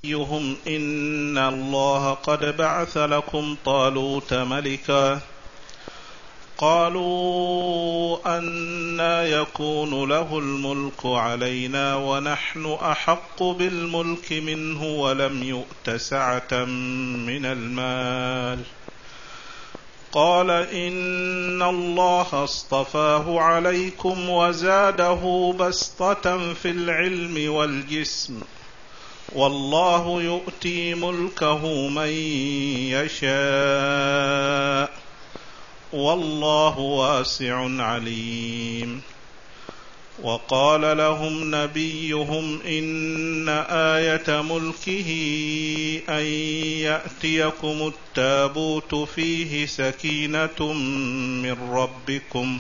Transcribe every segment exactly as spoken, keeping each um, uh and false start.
نبيهم إن الله قد بعث لكم طالوت ملكا قالوا أنى يكون له الملك علينا ونحن أحق بالملك منه ولم يؤت سعة من المال قال إن الله اصطفاه عليكم وزاده بسطة في العلم والجسم والله يؤتي ملكه من يشاء والله واسع عليم. وقال لهم نبيهم إن آية ملكه أن يأتيكم التابوت فيه سكينة من ربكم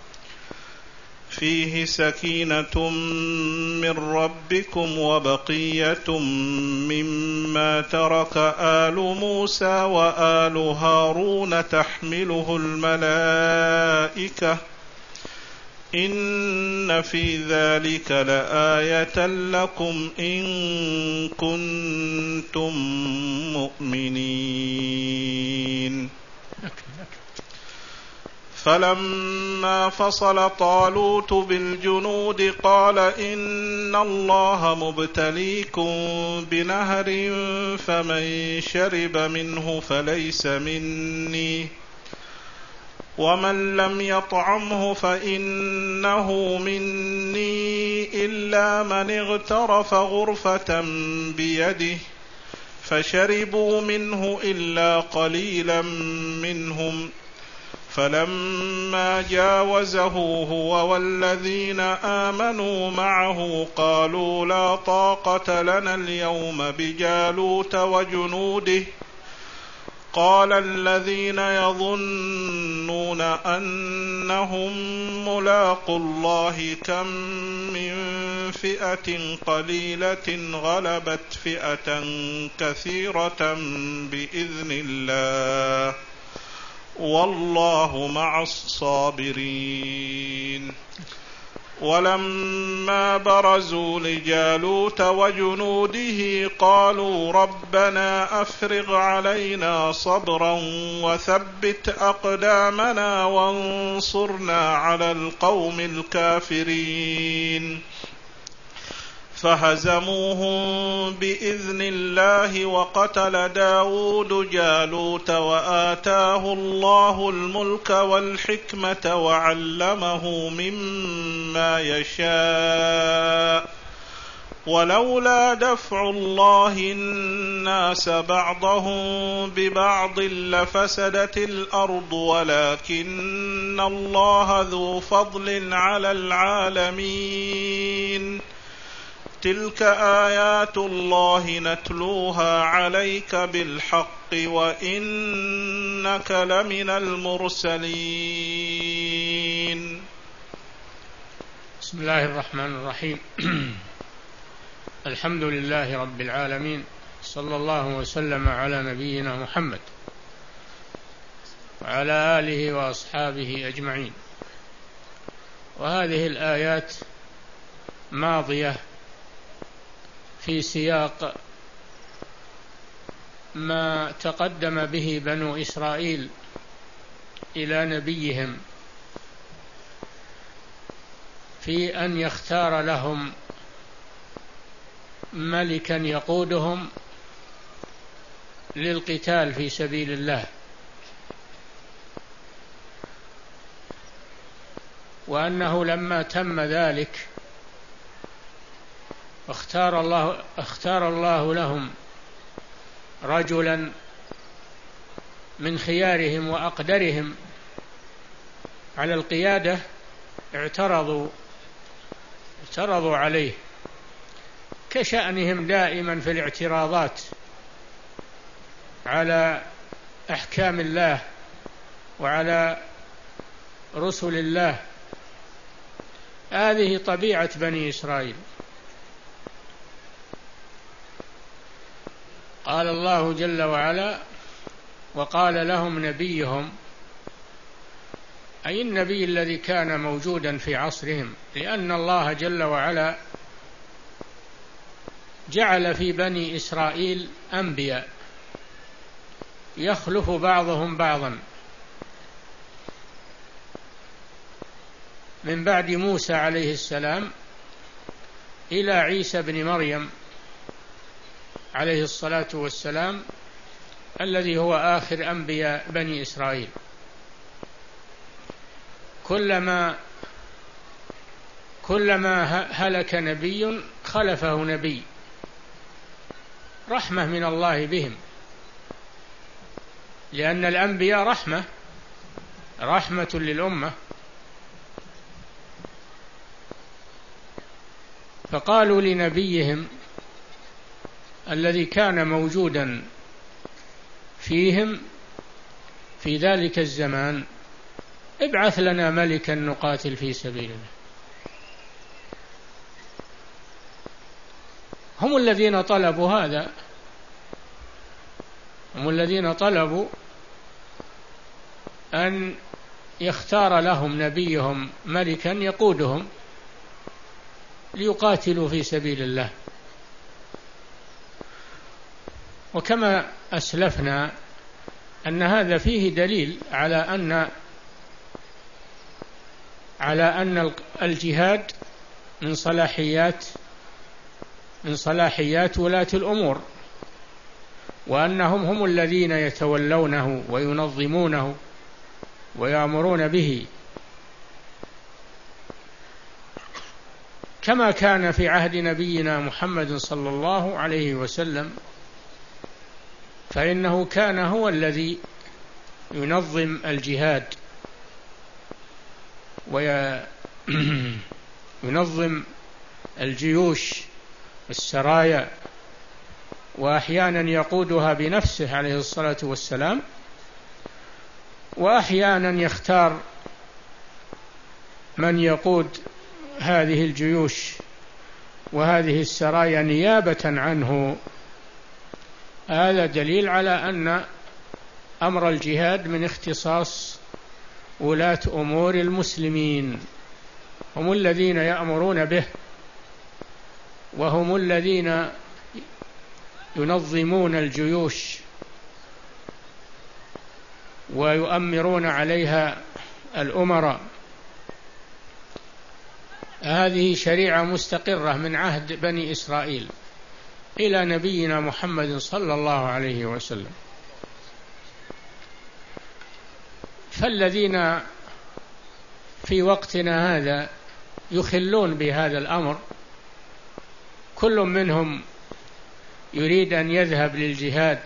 فيه سكينة من ربكم وبقية مما ترك آل موسى وآل هارون تحمله الملائكة إن في ذلك لآية لكم إن كنتم مؤمنين. فلما فصل طالوت بالجنود قال إن الله مبتليكم بنهر فمن شرب منه فليس مني ومن لم يطعمه فإنه مني إلا من اغترف غرفة بيده فشربوا منه إلا قليلا منهم فلما جاوزه هو والذين آمنوا معه قالوا لا طاقة لنا اليوم بجالوت وجنوده قال الذين يظنون أنهم ملاقو الله كم من فئة قليلة غلبت فئة كثيرة بإذن الله والله مع الصابرين. ولما برزوا لجالوت وجنوده قالوا ربنا أفرغ علينا صبرا وثبت أقدامنا وانصرنا على القوم الكافرين فهزموهم بإذن الله وقتل داود جالوت وآتاه الله الملك والحكمة وعلمه مما يشاء ولولا دفع الله الناس بعضهم ببعض لفسدت الأرض ولكن الله ذو فضل على العالمين تلك آيات الله نتلوها عليك بالحق وإنك لمن المرسلين. بسم الله الرحمن الرحيم. الحمد لله رب العالمين صلى الله وسلم على نبينا محمد وعلى آله وأصحابه أجمعين. وهذه الآيات ماضية في سياق ما تقدم به بنو إسرائيل إلى نبيهم في أن يختار لهم ملكا يقودهم للقتال في سبيل الله، وأنه لما تم ذلك اختار الله, اختار الله لهم رجلا من خيارهم وأقدرهم على القيادة اعترضوا اعترضوا عليه كشأنهم دائما في الاعتراضات على أحكام الله وعلى رسل الله. هذه طبيعة بني إسرائيل. قال الله جل وعلا وقال لهم نبيهم، أي النبي الذي كان موجودا في عصرهم، لأن الله جل وعلا جعل في بني إسرائيل أنبياء يخلف بعضهم بعضا، من بعد موسى عليه السلام إلى عيسى بن مريم عليه الصلاة والسلام الذي هو آخر أنبياء بني إسرائيل. كلما كلما هلك نبي خلفه نبي، رحمة من الله بهم، لأن الأنبياء رحمة رحمة للأمة. فقالوا لنبيهم الذي كان موجودا فيهم في ذلك الزمان: ابعث لنا ملكا نقاتل في سبيل الله. هم الذين طلبوا هذا، هم الذين طلبوا أن يختار لهم نبيهم ملكا يقودهم ليقاتلوا في سبيل الله. وكما أسلفنا أن هذا فيه دليل على أن على أن الجهاد من صلاحيات من صلاحيات ولاة الأمور، وأنهم هم الذين يتولونه وينظمونه ويأمرون به، كما كان في عهد نبينا محمد صلى الله عليه وسلم، فإنه كان هو الذي ينظم الجهاد وينظم الجيوش والسرايا، وأحيانا يقودها بنفسه عليه الصلاة والسلام، وأحيانا يختار من يقود هذه الجيوش وهذه السرايا نيابة عنه. هذا دليل على أن أمر الجهاد من اختصاص ولاة أمور المسلمين، هم الذين يأمرون به، وهم الذين ينظمون الجيوش ويؤمرون عليها الأمراء. هذه شريعة مستقرة من عهد بني إسرائيل إلى نبينا محمد صلى الله عليه وسلم. فالذين في وقتنا هذا يخلون بهذا الأمر، كل منهم يريد أن يذهب للجهاد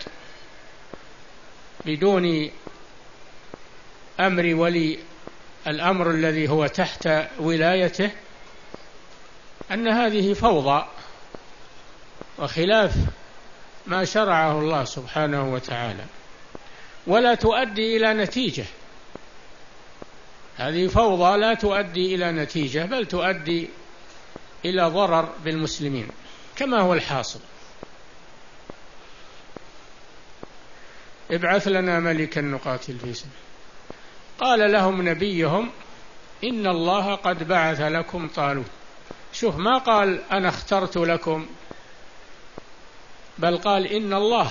بدون أمر ولي الأمر الذي هو تحت ولايته، أن هذه فوضى وخلاف ما شرعه الله سبحانه وتعالى، ولا تؤدي إلى نتيجة. هذه فوضى لا تؤدي إلى نتيجة، بل تؤدي إلى ضرر بالمسلمين كما هو الحاصل. ابعث لنا ملكا نقاتل في سبيله. قال لهم نبيهم: إن الله قد بعث لكم طالوت. شوف، ما قال أنا اخترت لكم، بل قال إن الله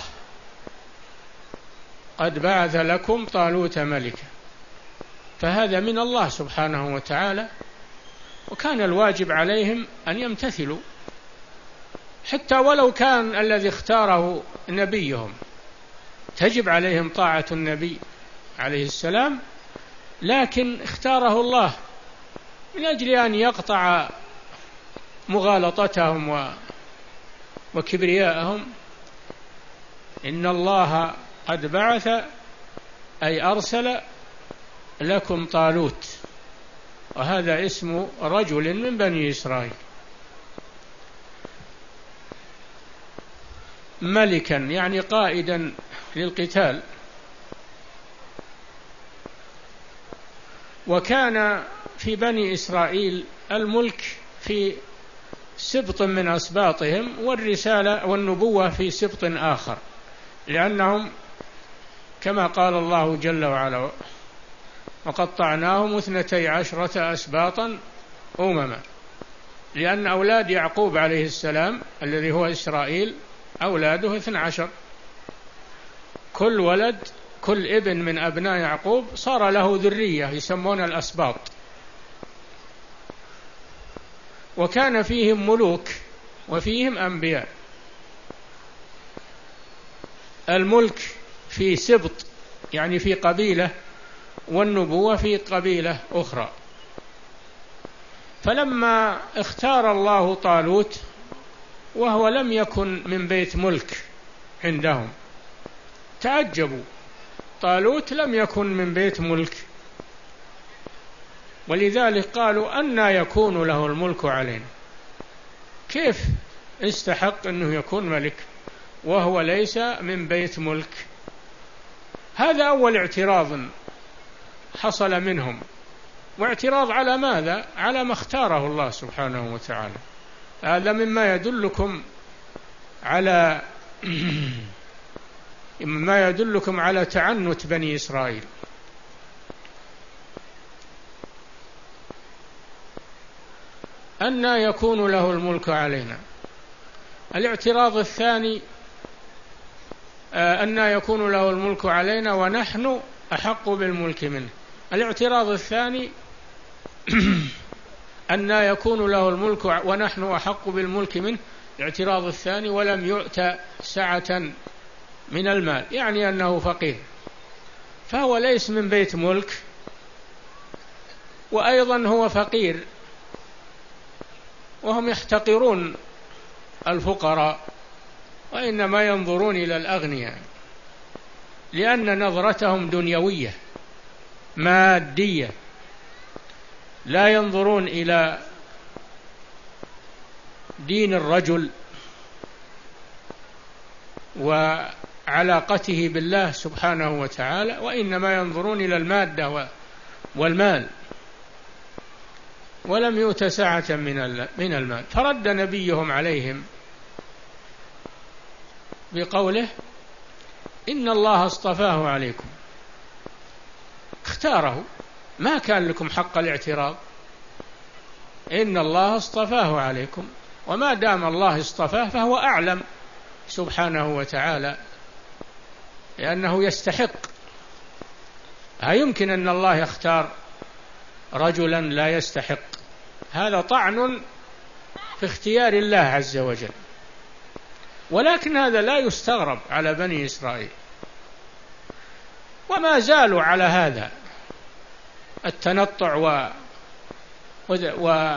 قد بعث لكم طالوت ملكا. فهذا من الله سبحانه وتعالى، وكان الواجب عليهم أن يمتثلوا، حتى ولو كان الذي اختاره نبيهم، تجب عليهم طاعة النبي عليه السلام، لكن اختاره الله من أجل أن يقطع مغالطتهم وكبرياءهم. إن الله قد بعث أي أرسل لكم طالوت، وهذا اسم رجل من بني إسرائيل، ملكا يعني قائدا للقتال. وكان في بني إسرائيل الملك في سبط من أسباطهم، والرسالة والنبوة في سبط آخر، لأنهم كما قال الله جل وعلا: وقطعناهم اثنتي عشرة أسباطا أمما. لأن أولاد يعقوب عليه السلام الذي هو إسرائيل أولاده اثنى عشر، كل ولد كل ابن من أبناء يعقوب صار له ذرية يسمون الأسباط، وكان فيهم ملوك وفيهم أنبياء. الملك في سبط يعني في قبيلة، والنبوة في قبيلة أخرى. فلما اختار الله طالوت وهو لم يكن من بيت ملك عندهم تعجبوا، طالوت لم يكن من بيت ملك، ولذلك قالوا أنى يكون له الملك علينا، كيف استحق أنه يكون ملك وهو ليس من بيت ملك؟ هذا أول اعتراض حصل منهم، واعتراض على ماذا؟ على ما اختاره الله سبحانه وتعالى. هذا مما يدلكم على مما يدلكم على تعنت بني إسرائيل. أنى يكون له الملك علينا. الاعتراض الثاني أنى يكون له الملك علينا ونحن أحق بالملك منه. الاعتراض الثاني أنى يكون له الملك ونحن أحق بالملك منه. الاعتراض الثاني ولم يؤت سعة من المال، يعني أنه فقير، فهو ليس من بيت ملك، وأيضا هو فقير، وهم يحتقرون الفقراء وإنما ينظرون إلى الأغنياء، لأن نظرتهم دنيوية مادية، لا ينظرون إلى دين الرجل وعلاقته بالله سبحانه وتعالى، وإنما ينظرون إلى المادة والمال، ولم يؤت سعة من المال. فرد نبيهم عليهم بقوله إن الله اصطفاه عليكم، اختاره، ما كان لكم حق الاعتراض، إن الله اصطفاه عليكم، وما دام الله اصطفاه فهو أعلم سبحانه وتعالى، لأنه يستحق. ها يمكن أن الله يختار رجلا لا يستحق، هذا طعن في اختيار الله عز وجل، ولكن هذا لا يستغرب على بني إسرائيل، وما زالوا على هذا التنطع و... و...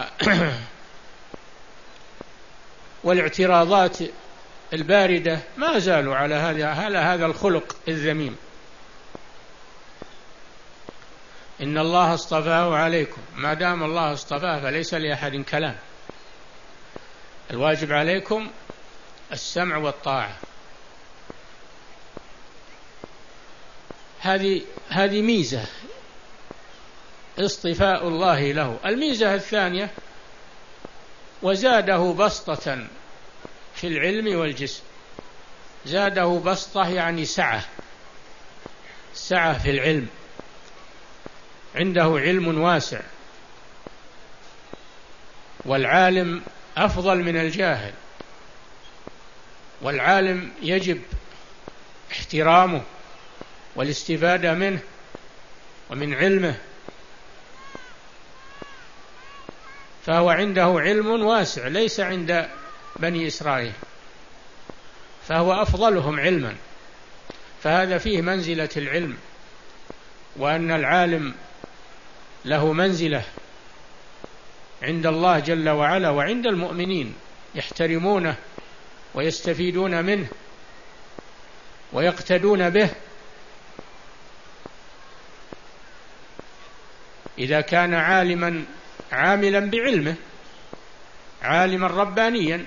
والاعتراضات الباردة، ما زالوا على هذا على هذا الخلق الذميم. إن الله اصطفاه عليكم، ما دام الله اصطفاه فليس لأحد كلام، الواجب عليكم السمع والطاعة. هذه هذه ميزة اصطفاء الله له. الميزة الثانية وزاده بسطة في العلم والجسم. زاده بسطة يعني سعة، سعة في العلم، عنده علم واسع، والعالم أفضل من الجاهل، والعالم يجب احترامه والاستفادة منه ومن علمه، فهو عنده علم واسع ليس عند بني إسرائيل، فهو أفضلهم علما. فهذا فيه منزلة العلم، وأن العالم له منزلة عند الله جل وعلا وعند المؤمنين، يحترمونه ويستفيدون منه ويقتدون به إذا كان عالما عاملا بعلمه، عالما ربانيا،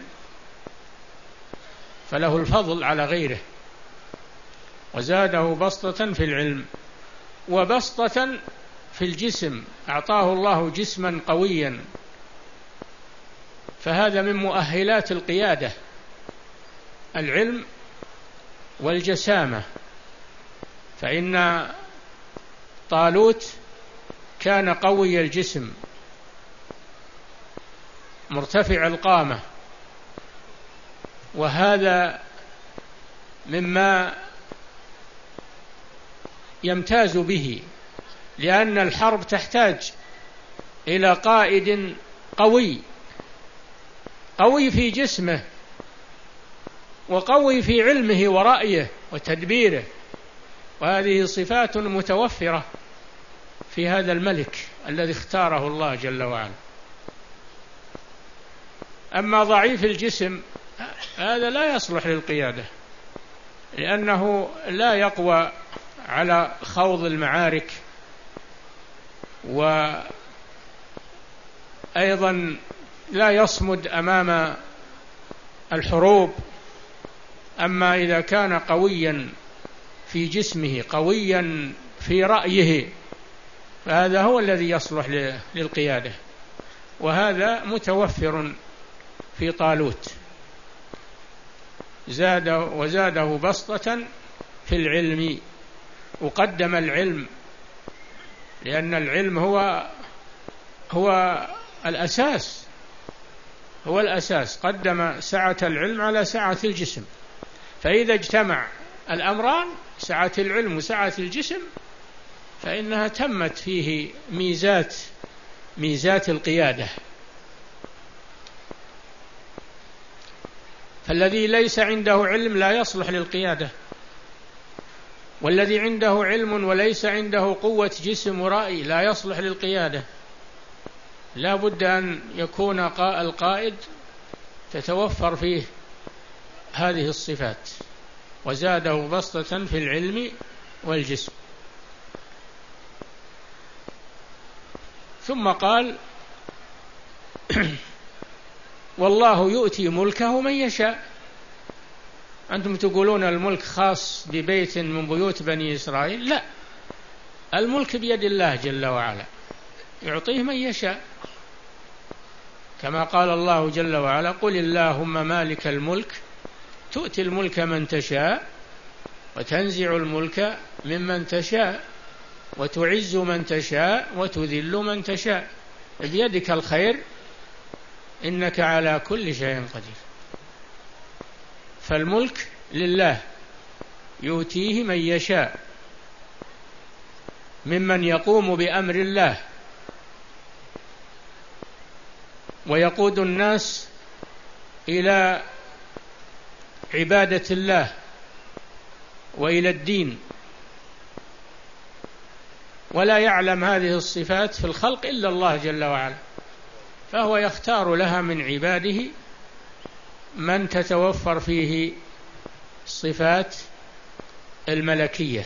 فله الفضل على غيره. وزاده بسطة في العلم وبسطة في الجسم، أعطاه الله جسما قويا، فهذا من مؤهلات القيادة، العلم والجسامة. فإن طالوت كان قوي الجسم مرتفع القامة، وهذا مما يمتاز به، لأن الحرب تحتاج إلى قائد قوي، قوي في جسمه وقوي في علمه ورأيه وتدبيره، وهذه صفات متوفرة في هذا الملك الذي اختاره الله جل وعلا. أما ضعيف الجسم هذا لا يصلح للقيادة، لأنه لا يقوى على خوض المعارك، وأيضا لا يصمد أمام الحروب. أما إذا كان قويا في جسمه، قويا في رأيه، فهذا هو الذي يصلح للقيادة، وهذا متوفر في طالوت. زاد وزاده بسطة في العلم، وقدم العلم، لأن العلم هو هو الأساس، هو الأساس. قدم سعة العلم على سعة الجسم، فإذا اجتمع الأمران، سعة العلم وسعة الجسم، فإنها تمت فيه ميزات ميزات القيادة. فالذي ليس عنده علم لا يصلح للقيادة، والذي عنده علم وليس عنده قوة جسم ورأي لا يصلح للقيادة. لا بد أن يكون القائد تتوفر فيه هذه الصفات. وزاده بسطة في العلم والجسم. ثم قال: والله يؤتي ملكه من يشاء. أنتم تقولون الملك خاص ببيت من بيوت بني إسرائيل، لا، الملك بيد الله جل وعلا، يعطيه من يشاء، كما قال الله جل وعلا: قل اللهم مالك الملك تؤتي الملك من تشاء وتنزع الملك ممن تشاء وتعز من تشاء وتذل من تشاء بيدك الخير إنك على كل شيء قدير. فالملك لله يؤتيه من يشاء ممن يقوم بأمر الله ويقود الناس إلى عبادة الله وإلى الدين، ولا يعلم هذه الصفات في الخلق إلا الله جل وعلا، فهو يختار لها من عباده من تتوفر فيه الصفات الملكية.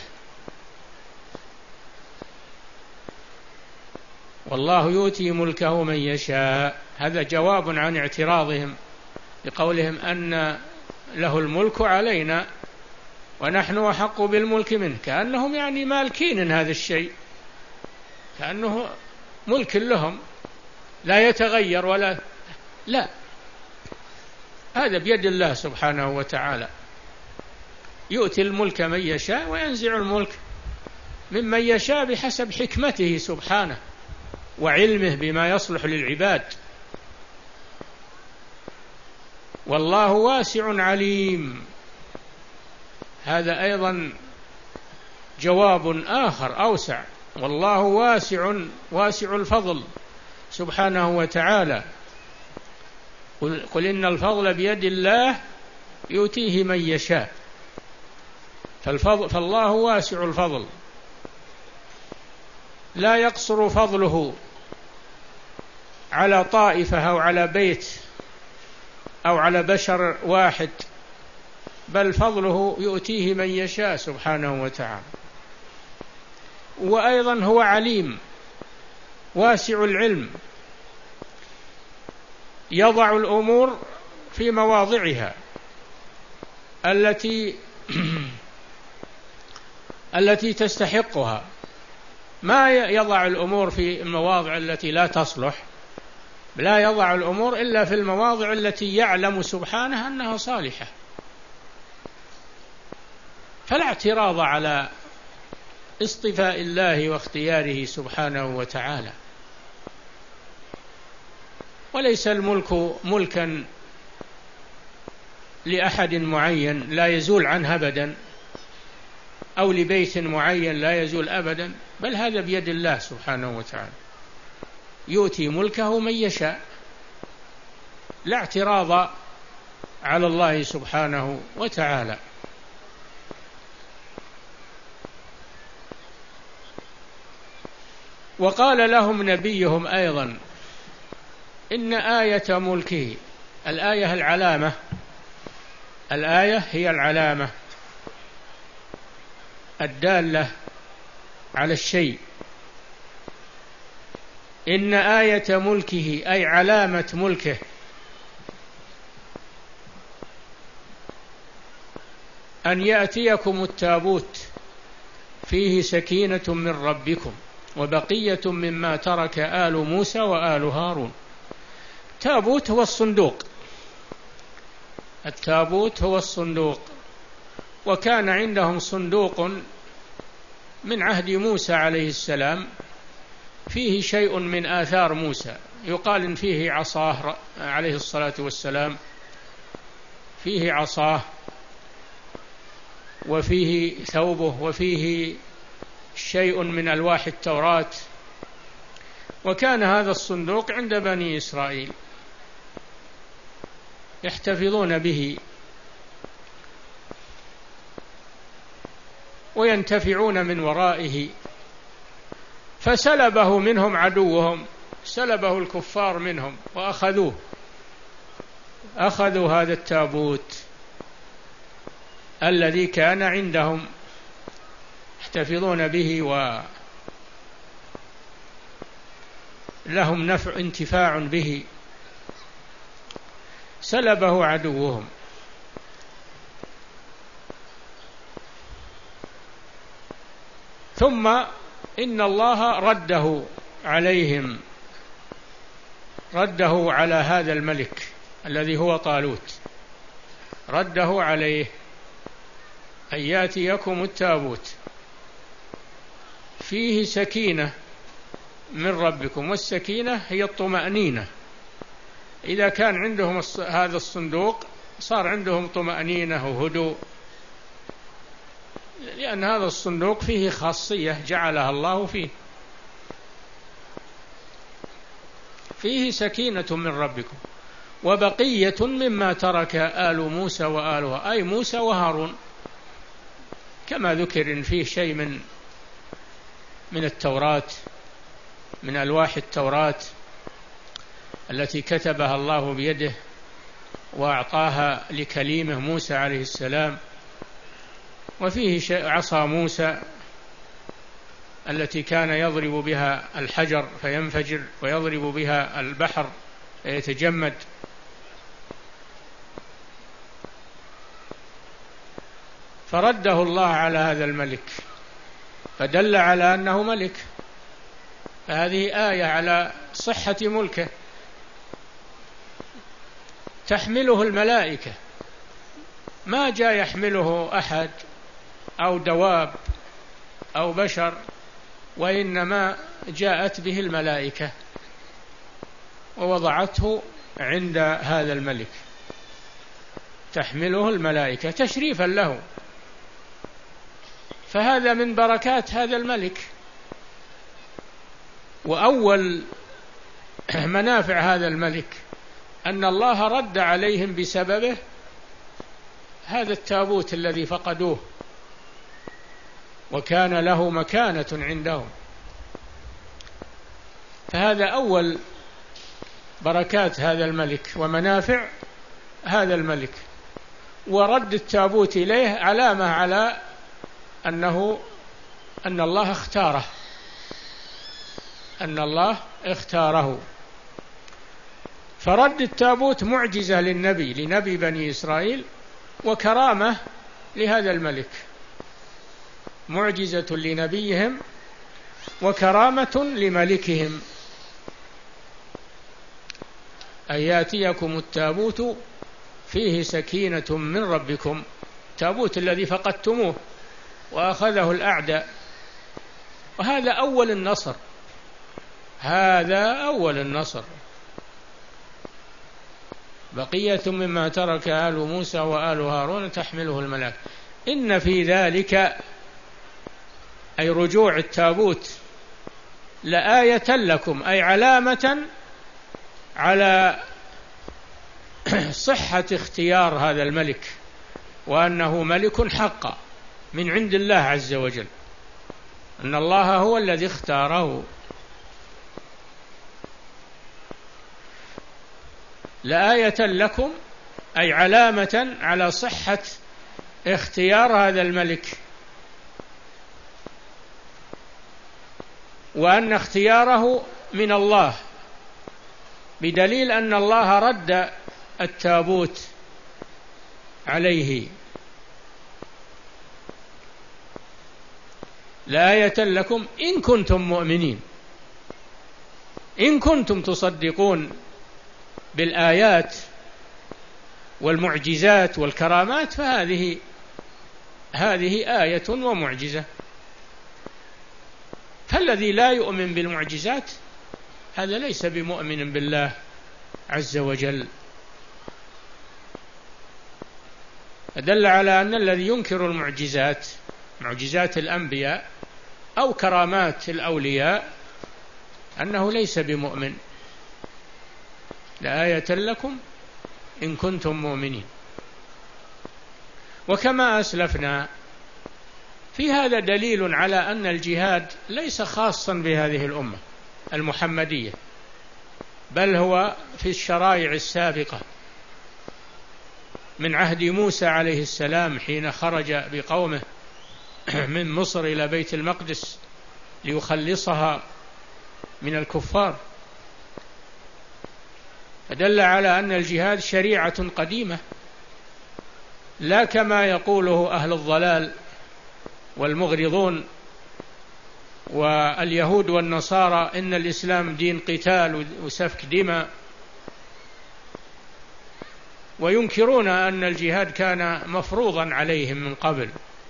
والله يؤتي ملكه من يشاء، هذا جواب عن اعتراضهم بقولهم أن له الملك علينا ونحن أحق بالملك منه، كأنهم يعني مالكين هذا الشيء، كأنه ملك لهم لا يتغير ولا لا، هذا بيد الله سبحانه وتعالى، يؤتي الملك من يشاء وينزع الملك ممن يشاء بحسب حكمته سبحانه وعلمه بما يصلح للعباد. والله واسع عليم، هذا أيضا جواب آخر أوسع. والله واسع واسع الفضل سبحانه وتعالى. قل, قل إن الفضل بيد الله يؤتيه من يشاء، فالفضل فالله واسع الفضل، لا يقصر فضله على طائفة أو على بيت أو على بشر واحد، بل فضله يؤتيه من يشاء سبحانه وتعالى. وأيضا هو عليم واسع العلم، يضع الأمور في مواضعها التي التي تستحقها، ما يضع الأمور في المواضع التي لا تصلح، لا يضع الأمور إلا في المواضع التي يعلم سبحانه أنها صالحة. فلا اعتراض على اصطفاء الله واختياره سبحانه وتعالى. وليس الملك ملكا لأحد معين لا يزول عنه أبدا، أو لبيت معين لا يزول أبدا، بل هذا بيد الله سبحانه وتعالى، يؤتي ملكه من يشاء، لا اعتراض على الله سبحانه وتعالى. وقال لهم نبيهم أيضا إن آية ملكه، الآية العلامة، الآية هي العلامة الدالة على الشيء، إن آية ملكه أي علامة ملكه أن يأتيكم التابوت فيه سكينة من ربكم وبقية مما ترك آل موسى وآل هارون. التابوت هو الصندوق، التابوت هو الصندوق، وكان عندهم صندوق من عهد موسى عليه السلام فيه شيء من آثار موسى، يقال إن فيه عصاه عليه الصلاة والسلام، فيه عصاه وفيه ثوبه وفيه شيء من ألواح التوراة، وكان هذا الصندوق عند بني إسرائيل يحتفظون به وينتفعون من ورائه، فسلبه منهم عدوهم، سلبه الكفار منهم وأخذوه، أخذوا هذا التابوت الذي كان عندهم يحتفظون به ولهم نفع انتفاع به، سلبه عدوهم. ثم إن الله رده عليهم، رده على هذا الملك الذي هو طالوت، رده عليه أن يأتيكم التابوت فيه سكينة من ربكم، والسكينة هي الطمأنينة، إذا كان عندهم هذا الصندوق صار عندهم طمأنينة وهدوء، لأن هذا الصندوق فيه خاصية جعلها الله فيه، فيه سكينة من ربكم وبقية مما ترك آل موسى وآلها، أي موسى وهارون، كما ذكر إن فيه شيء من من التوراة، من ألواح التوراة التي كتبها الله بيده وأعطاها لكليمه موسى عليه السلام، وفيه عصا موسى التي كان يضرب بها الحجر فينفجر ويضرب بها البحر فيتجمد. فرده الله على هذا الملك فدل على أنه ملك، فهذه آية على صحة ملكه، تحمله الملائكة، ما جاء يحمله أحد أو دواب أو بشر، وإنما جاءت به الملائكة ووضعته عند هذا الملك، تحمله الملائكة تشريفا له، فهذا من بركات هذا الملك. وأول منافع هذا الملك أن الله رد عليهم بسببه هذا التابوت الذي فقدوه، وكان له مكانة عندهم، فهذا أول بركات هذا الملك ومنافع هذا الملك. ورد التابوت إليه علامة على أنه أن الله اختاره، أن الله اختاره. فرد التابوت معجزة للنبي لنبي بني إسرائيل، وكرامة لهذا الملك، معجزة لنبيهم وكرامة لملكهم. أن يأتيكم التابوت فيه سكينة من ربكم، التابوت الذي فقدتموه وأخذه الأعداء، وهذا أول النصر، هذا أول النصر، بقية مما ترك آل موسى وآل هارون تحمله الملائكة إن في ذلك أي رجوع التابوت لآية لكم أي علامة على صحة اختيار هذا الملك وأنه ملك حق من عند الله عز وجل، أن الله هو الذي اختاره. لآية لكم أي علامة على صحة اختيار هذا الملك، وأن اختياره من الله، بدليل أن الله رد التابوت عليه. لآية لكم إن كنتم مؤمنين، إن كنتم تصدقون بالآيات والمعجزات والكرامات فهذه هذه آية ومعجزة. فالذي لا يؤمن بالمعجزات هذا ليس بمؤمن بالله عز وجل. دل على أن الذي ينكر المعجزات، معجزات الأنبياء أو كرامات الأولياء، أنه ليس بمؤمن. لآية لكم إن كنتم مؤمنين. وكما أسلفنا في هذا دليل على أن الجهاد ليس خاصا بهذه الأمة المحمدية، بل هو في الشرائع السابقة من عهد موسى عليه السلام حين خرج بقومه من مصر إلى بيت المقدس ليخلصها من الكفار، فدل على أن الجهاد شريعة قديمة، لا كما يقوله أهل الضلال والمغرضون واليهود والنصارى إن الإسلام دين قتال وسفك دماء، وينكرون أن الجهاد كان مفروضا عليهم من قبل.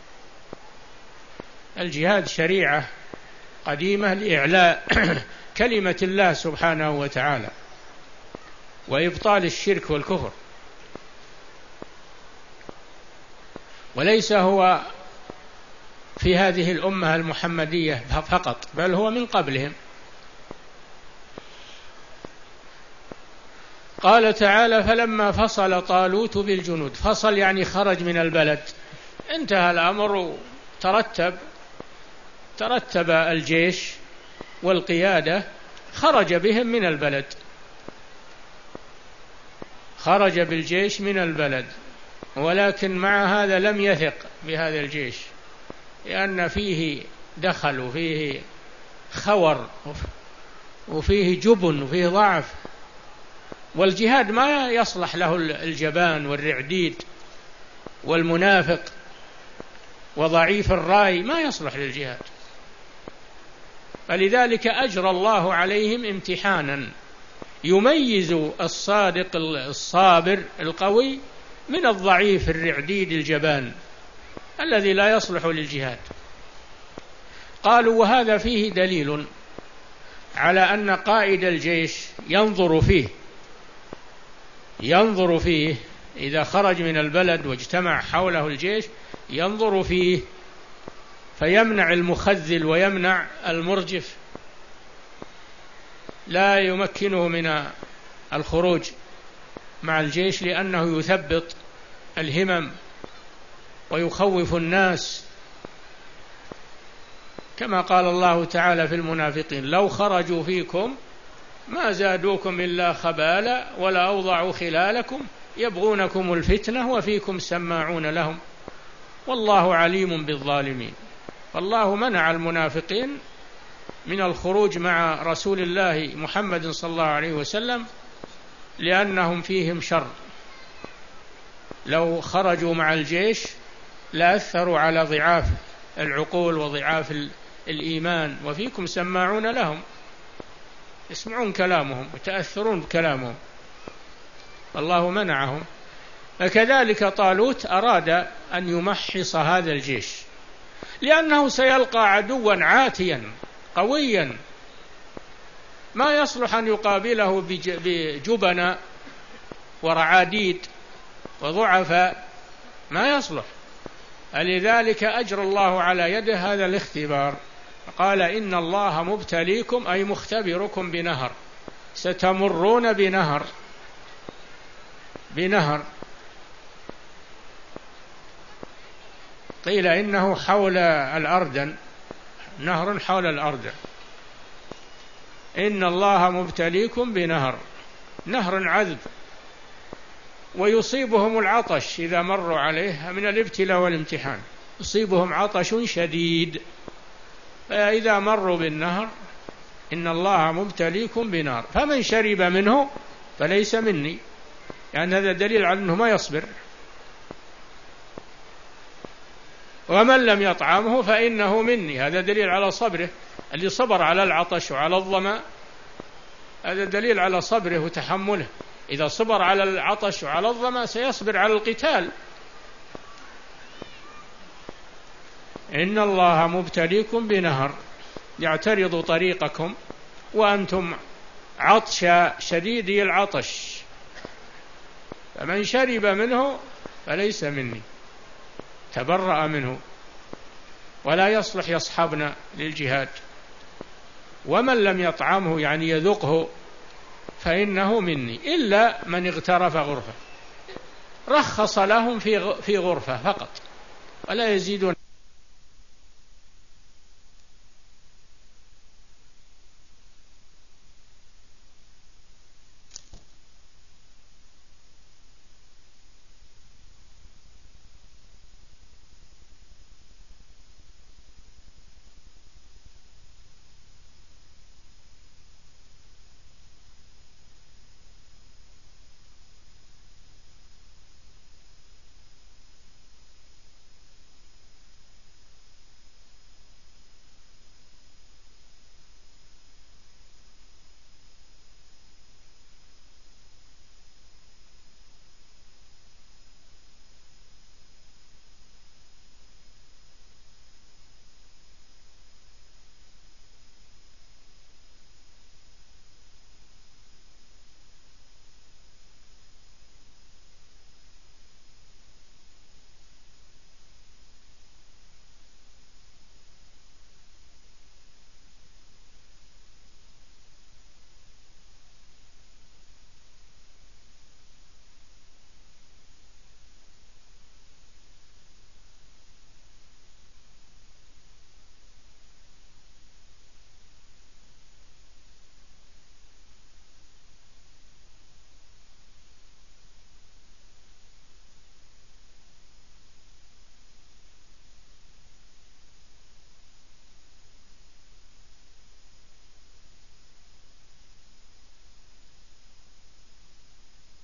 الجهاد شريعة قديمة لإعلاء كلمة الله سبحانه وتعالى وإبطال الشرك والكفر، وليس هو في هذه الأمة المحمدية فقط، بل هو من قبلهم. قال تعالى فلما فصل طالوت بالجنود، فصل يعني خرج من البلد، انتهى الأمر، ترتب ترتب الجيش والقيادة، خرج بهم من البلد، خرج بالجيش من البلد، ولكن مع هذا لم يثق بهذا الجيش، لأن فيه دخل وفيه خور وفيه جبن وفيه ضعف، والجهاد ما يصلح له الجبان والرعديد والمنافق وضعيف الرأي، ما يصلح للجهاد. فلذلك أجرى الله عليهم امتحانا يميز الصادق الصابر القوي من الضعيف الرعديد الجبان الذي لا يصلح للجهاد. قالوا وهذا فيه دليل على أن قائد الجيش ينظر فيه ينظر فيه إذا خرج من البلد واجتمع حوله الجيش ينظر فيه فيمنع المخذل ويمنع المرجف، لا يمكنه من الخروج مع الجيش، لأنه يثبط الهمم ويخوف الناس، كما قال الله تعالى في المنافقين لو خرجوا فيكم ما زادوكم إلا خبالا ولا أوضعوا خلالكم يبغونكم الفتنة وفيكم سماعون لهم والله عليم بالظالمين. فالله منع المنافقين من الخروج مع رسول الله محمد صلى الله عليه وسلم لأنهم فيهم شر، لو خرجوا مع الجيش لأثروا على ضعاف العقول وضعاف الإيمان، وفيكم سماعون لهم، يسمعون كلامهم وتأثرون بكلامهم، الله منعهم. فكذلك طالوت أراد أن يمحص هذا الجيش، لأنه سيلقى عدوا عاتيا قويا ما يصلح أن يقابله بجبن ورعاديد وضعفاء ما يصلح. لذلك أجرى الله على يده هذا الاختبار. قال إن الله مبتليكم أي مختبركم بنهر، ستمرون بنهر بنهر قيل إنه حول الأردن، نهر حول الأردن. إن الله مبتليكم بنهر، نهر عذب، ويصيبهم العطش إذا مروا عليه من الابتلاء والامتحان، يصيبهم عطش شديد، فإذا مروا بالنهر إن الله مبتليكم بنهر فمن شرب منه فليس مني، يعني هذا دليل على أنه ما يصبر. ومن لم يطعمه فإنه مني، هذا دليل على صبره. اللي صبر على العطش وعلى الظمأ هذا دليل على صبره وتحمله. إذا صبر على العطش وعلى الظمأ سيصبر على القتال. إن الله مبتليكم بنهر يعترض طريقكم وأنتم عطش شديد العطش، فمن شرب منه فليس مني، تبرأ منه ولا يصلح يصحبنا للجهاد. ومن لم يطعمه يعني يذقه فإنه مني إلا من اغترف غرفة، رخص لهم في في غرفة فقط ولا يزيدون.